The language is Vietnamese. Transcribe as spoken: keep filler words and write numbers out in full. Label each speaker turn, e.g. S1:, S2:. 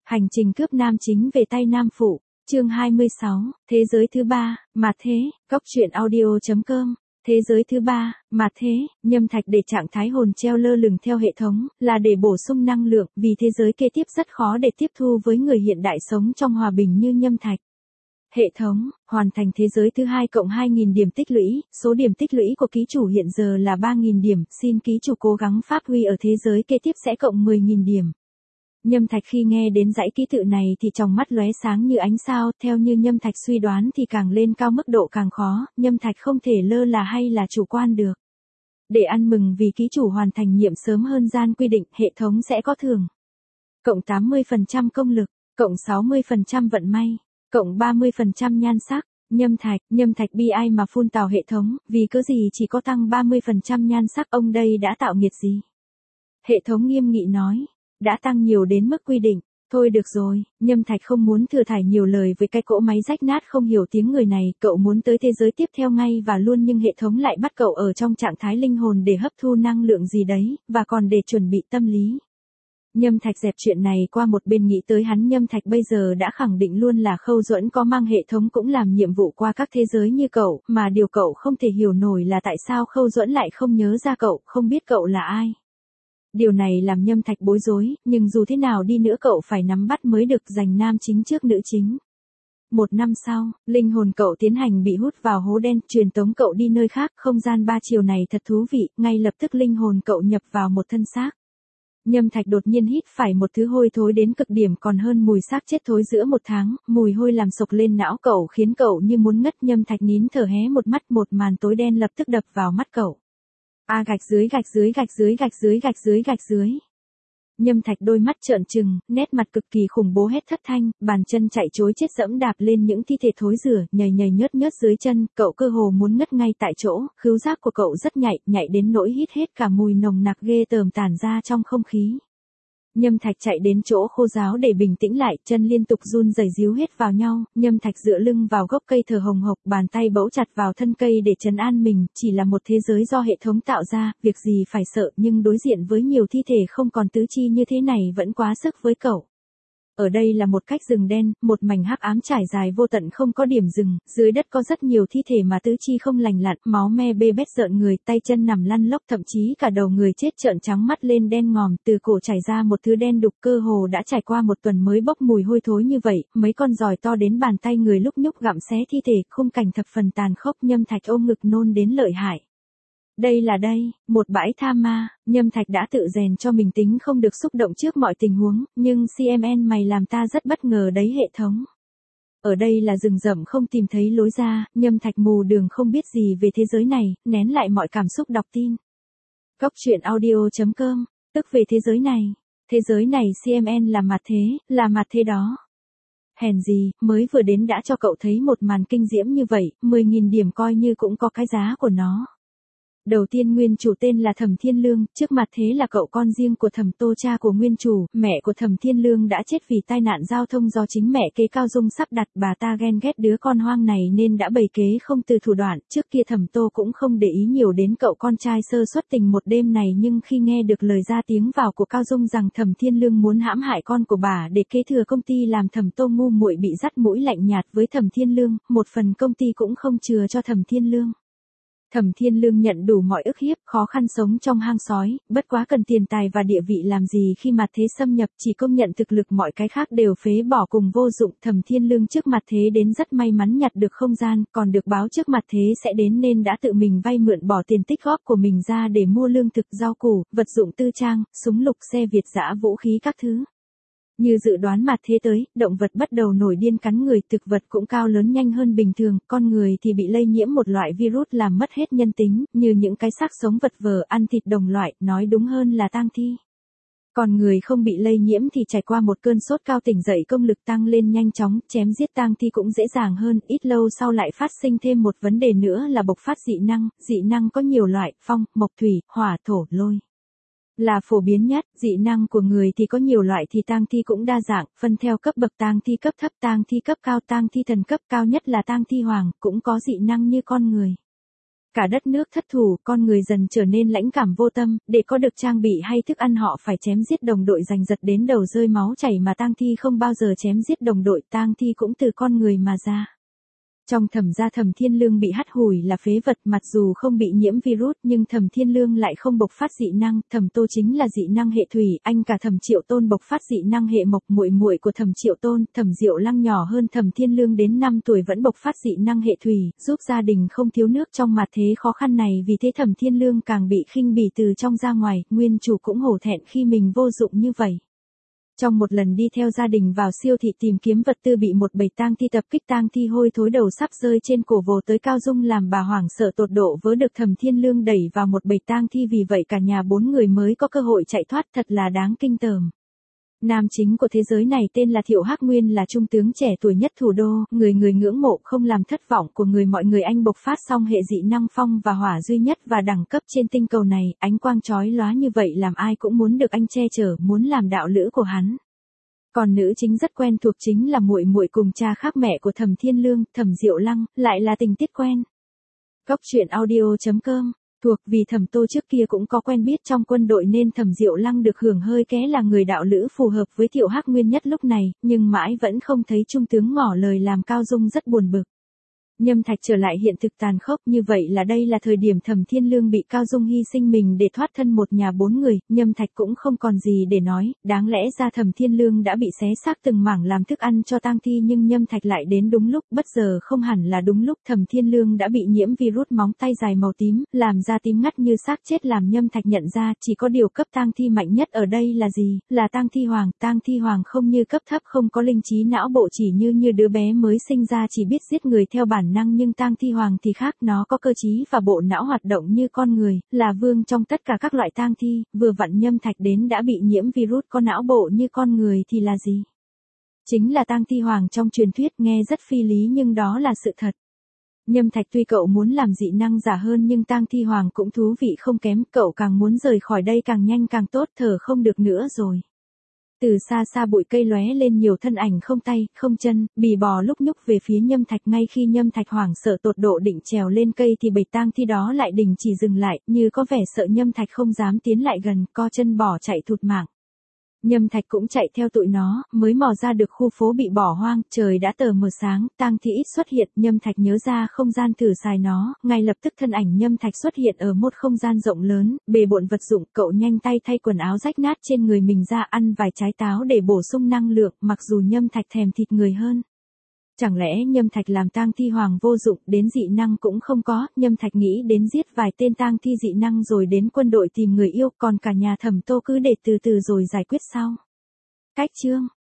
S1: Hành trình cướp nam chính về tay nam phụ, chương hai mươi sáu, thế giới thứ ba, mà thế, góc truyện audio chấm com. Thế giới thứ ba, mà thế, nhâm thạch để trạng thái hồn treo lơ lửng theo hệ thống, là để bổ sung năng lượng, vì thế giới kế tiếp rất khó để tiếp thu với người hiện đại sống trong hòa bình như nhâm thạch. Hệ thống, hoàn thành thế giới thứ hai cộng hai nghìn điểm tích lũy, số điểm tích lũy của ký chủ hiện giờ là ba nghìn điểm, xin ký chủ cố gắng phát huy ở thế giới kế tiếp sẽ cộng mười nghìn điểm. Nhâm thạch khi nghe đến dãy ký tự này thì trong mắt lóe sáng như ánh sao, theo như nhâm thạch suy đoán thì càng lên cao mức độ càng khó, nhâm thạch không thể lơ là hay là chủ quan được. Để ăn mừng vì ký chủ hoàn thành nhiệm sớm hơn gian quy định, hệ thống sẽ có thưởng. Cộng tám mươi phần trăm công lực, cộng sáu mươi phần trăm vận may, cộng ba mươi phần trăm nhan sắc. Nhâm thạch, nhâm thạch bi ai mà phun tào hệ thống, vì cớ gì chỉ có tăng ba mươi phần trăm nhan sắc, ông đây đã tạo nghiệt gì? Hệ thống nghiêm nghị nói. Đã tăng nhiều đến mức quy định. Thôi được rồi, nhâm thạch không muốn thừa thải nhiều lời với cái cỗ máy rách nát không hiểu tiếng người này, cậu muốn tới thế giới tiếp theo ngay và luôn, nhưng hệ thống lại bắt cậu ở trong trạng thái linh hồn để hấp thu năng lượng gì đấy, và còn để chuẩn bị tâm lý. Nhâm thạch dẹp chuyện này qua một bên, nghĩ tới hắn nhâm thạch bây giờ đã khẳng định luôn là Khâu Duẫn có mang hệ thống cũng làm nhiệm vụ qua các thế giới như cậu, mà điều cậu không thể hiểu nổi là tại sao Khâu Duẫn lại không nhớ ra cậu, không biết cậu là ai. Điều này làm nhâm thạch bối rối, nhưng dù thế nào đi nữa cậu phải nắm bắt mới được, giành nam chính trước nữ chính. Một năm sau, linh hồn cậu tiến hành bị hút vào hố đen, truyền tống cậu đi nơi khác, không gian ba chiều này thật thú vị, ngay lập tức linh hồn cậu nhập vào một thân xác. Nhâm thạch đột nhiên hít phải một thứ hôi thối đến cực điểm, còn hơn mùi xác chết thối giữa một tháng, mùi hôi làm sộc lên não cậu khiến cậu như muốn ngất. Nhâm thạch nín thở hé một mắt, một màn tối đen lập tức đập vào mắt cậu. A gạch dưới gạch dưới gạch dưới gạch dưới gạch dưới gạch dưới. Nhâm thạch đôi mắt trợn trừng, nét mặt cực kỳ khủng bố hét thất thanh, bàn chân chạy trối chết dẫm đạp lên những thi thể thối rữa, nhầy nhầy nhớt nhớt dưới chân, cậu cơ hồ muốn ngất ngay tại chỗ, khứu giác của cậu rất nhạy, nhạy đến nỗi hít hết cả mùi nồng nặc ghê tởm tản ra trong không khí. Nhâm thạch chạy đến chỗ khô ráo để bình tĩnh lại, chân liên tục run rẩy díu hết vào nhau, nhâm thạch dựa lưng vào gốc cây thở hồng hộc, bàn tay bấu chặt vào thân cây để trấn an mình, chỉ là một thế giới do hệ thống tạo ra, việc gì phải sợ, nhưng đối diện với nhiều thi thể không còn tứ chi như thế này vẫn quá sức với cậu. Ở đây là một cách rừng đen, một mảnh hắc ám trải dài vô tận không có điểm dừng, dưới đất có rất nhiều thi thể mà tứ chi không lành lặn, máu me bê bết rợn người, tay chân nằm lăn lóc, thậm chí cả đầu người chết trợn trắng mắt lên đen ngòm, từ cổ chảy ra một thứ đen đục, cơ hồ đã trải qua một tuần mới bốc mùi hôi thối như vậy, mấy con giòi to đến bàn tay người lúc nhúc gặm xé thi thể, khung cảnh thập phần tàn khốc. Nhâm thạch ôm ngực nôn đến lợi hại. Đây là đây, một bãi tha ma, nhâm thạch đã tự rèn cho mình tính không được xúc động trước mọi tình huống, nhưng xê em en mày làm ta rất bất ngờ đấy hệ thống. Ở đây là rừng rậm không tìm thấy lối ra, nhâm thạch mù đường không biết gì về thế giới này, nén lại mọi cảm xúc đọc tin. Góc truyện audio chấm com, tức về thế giới này, thế giới này xê em en là mặt thế, là mặt thế đó. Hèn gì, mới vừa đến đã cho cậu thấy một màn kinh diễm như vậy, mười nghìn điểm coi như cũng có cái giá của nó. Đầu tiên nguyên chủ tên là Thẩm Thiên Lương, trước mặt thế là cậu con riêng của Thẩm Tô, cha của nguyên chủ, mẹ của Thẩm Thiên Lương đã chết vì tai nạn giao thông do chính mẹ kế Cao Dung sắp đặt, bà ta ghen ghét đứa con hoang này nên đã bày kế không từ thủ đoạn, trước kia Thẩm Tô cũng không để ý nhiều đến cậu con trai sơ suất tình một đêm này, nhưng khi nghe được lời ra tiếng vào của Cao Dung rằng Thẩm Thiên Lương muốn hãm hại con của bà để kế thừa công ty, làm Thẩm Tô ngu muội bị dắt mũi lạnh nhạt với Thẩm Thiên Lương, một phần công ty cũng không chừa cho Thẩm Thiên Lương. Thẩm Thiên Lương nhận đủ mọi ức hiếp, khó khăn sống trong hang sói, bất quá cần tiền tài và địa vị làm gì khi mặt thế xâm nhập, chỉ công nhận thực lực, mọi cái khác đều phế bỏ cùng vô dụng. Thẩm Thiên Lương trước mặt thế đến rất may mắn nhặt được không gian, còn được báo trước mặt thế sẽ đến nên đã tự mình vay mượn bỏ tiền tích góp của mình ra để mua lương thực, rau củ, vật dụng tư trang, súng lục, xe Việt dã, vũ khí các thứ. Như dự đoán mặt thế tới, động vật bắt đầu nổi điên cắn người, thực vật cũng cao lớn nhanh hơn bình thường, con người thì bị lây nhiễm một loại virus làm mất hết nhân tính, như những cái xác sống vật vờ, ăn thịt đồng loại, nói đúng hơn là tang thi. Còn người không bị lây nhiễm thì trải qua một cơn sốt cao, tỉnh dậy công lực tăng lên nhanh chóng, chém giết tang thi cũng dễ dàng hơn, ít lâu sau lại phát sinh thêm một vấn đề nữa là bộc phát dị năng, dị năng có nhiều loại, phong, mộc, thủy, hỏa, thổ, lôi. Là phổ biến nhất, dị năng của người thì có nhiều loại thì tang thi cũng đa dạng, phân theo cấp bậc, tang thi cấp thấp, tang thi cấp cao, tang thi thần cấp, cao nhất là tang thi hoàng, cũng có dị năng như con người. Cả đất nước thất thủ, con người dần trở nên lãnh cảm vô tâm, để có được trang bị hay thức ăn họ phải chém giết đồng đội giành giật đến đầu rơi máu chảy mà tang thi không bao giờ chém giết đồng đội, tang thi cũng từ con người mà ra. Trong Thẩm gia Thẩm Thiên Lương bị hắt hủi là phế vật, mặc dù không bị nhiễm virus nhưng Thẩm Thiên Lương lại không bộc phát dị năng, Thẩm Tô chính là dị năng hệ thủy, anh cả Thẩm Triệu Tôn bộc phát dị năng hệ mộc, muội muội của Thẩm Triệu Tôn, Thẩm Diệu Lăng nhỏ hơn Thẩm Thiên Lương đến năm tuổi vẫn bộc phát dị năng hệ thủy, giúp gia đình không thiếu nước trong mặt thế khó khăn này, vì thế Thẩm Thiên Lương càng bị khinh bỉ từ trong ra ngoài, nguyên chủ cũng hổ thẹn khi mình vô dụng như vậy. Trong một lần đi theo gia đình vào siêu thị tìm kiếm vật tư bị một bầy tang thi tập kích, tang thi hôi thối đầu sắp rơi trên cổ vồ tới Cao Dung làm bà hoảng sợ tột độ vớ được Thẩm Thiên Lương đẩy vào một bầy tang thi, vì vậy cả nhà bốn người mới có cơ hội chạy thoát, thật là đáng kinh tởm. Nam chính của thế giới này tên là Thiệu Hắc Nguyên, là trung tướng trẻ tuổi nhất thủ đô, người người ngưỡng mộ, không làm thất vọng của người mọi người. Anh bộc phát xong hệ dị năng phong và hỏa duy nhất và đẳng cấp trên tinh cầu này, ánh quang chói lóa như vậy làm ai cũng muốn được anh che chở, muốn làm đạo lữ của hắn. Còn nữ chính rất quen thuộc, chính là muội muội cùng cha khác mẹ của Thẩm Thiên Lương, Thẩm Diệu Lăng, lại là tình tiết quen. Góc truyện audio chấm com thuộc vì Thẩm Tô trước kia cũng có quen biết trong quân đội nên Thẩm Diệu Lăng được hưởng hơi ké là người đạo lữ phù hợp với Thiệu Hắc Nguyên nhất lúc này, nhưng mãi vẫn không thấy trung tướng ngỏ lời, làm Cao Dung rất buồn bực. Nhâm Thạch trở lại hiện thực tàn khốc, như vậy là đây là thời điểm Thẩm Thiên Lương bị Cao Dung hy sinh mình để thoát thân một nhà bốn người, Nhâm Thạch cũng không còn gì để nói, đáng lẽ ra Thẩm Thiên Lương đã bị xé xác từng mảng làm thức ăn cho tang thi, nhưng Nhâm Thạch lại đến đúng lúc, bất giờ không hẳn là đúng lúc, Thẩm Thiên Lương đã bị nhiễm virus móng tay dài màu tím, làm da tím ngắt như xác chết, làm Nhâm Thạch nhận ra chỉ có điều cấp tang thi mạnh nhất ở đây là gì, là tang thi hoàng, tang thi hoàng không như cấp thấp, không có linh trí não bộ, chỉ như như đứa bé mới sinh ra chỉ biết giết người theo bản năng, nhưng tang thi hoàng thì khác, nó có cơ trí và bộ não hoạt động như con người, là vương trong tất cả các loại tang thi, vừa vặn Nhâm Thạch đến đã bị nhiễm virus có não bộ như con người thì là gì? Chính là tang thi hoàng trong truyền thuyết, nghe rất phi lý nhưng đó là sự thật. Nhâm Thạch tuy cậu muốn làm dị năng giả hơn nhưng tang thi hoàng cũng thú vị không kém, cậu càng muốn rời khỏi đây càng nhanh càng tốt, thở không được nữa rồi. Từ xa xa bụi cây lóe lên nhiều thân ảnh không tay, không chân, bì bò lúc nhúc về phía Nhâm Thạch, ngay khi Nhâm Thạch hoảng sợ tột độ định trèo lên cây thì bầy tang thi đó lại đình chỉ dừng lại, như có vẻ sợ Nhâm Thạch không dám tiến lại gần, co chân bỏ chạy thụt mạng. Nhâm Thạch cũng chạy theo tụi nó, mới mò ra được khu phố bị bỏ hoang, trời đã tờ mờ sáng, tang thi ít xuất hiện, Nhâm Thạch nhớ ra không gian thử xài nó, ngay lập tức thân ảnh Nhâm Thạch xuất hiện ở một không gian rộng lớn, bề bộn vật dụng, cậu nhanh tay thay quần áo rách nát trên người mình ra, ăn vài trái táo để bổ sung năng lượng, mặc dù Nhâm Thạch thèm thịt người hơn. Chẳng lẽ Nhâm Thạch làm tang thi hoàng vô dụng, đến dị năng cũng không có, Nhâm Thạch nghĩ đến giết vài tên tang thi dị năng rồi đến quân đội tìm người yêu, còn cả nhà Thẩm Tô cứ để từ từ rồi giải quyết sau. Cách chương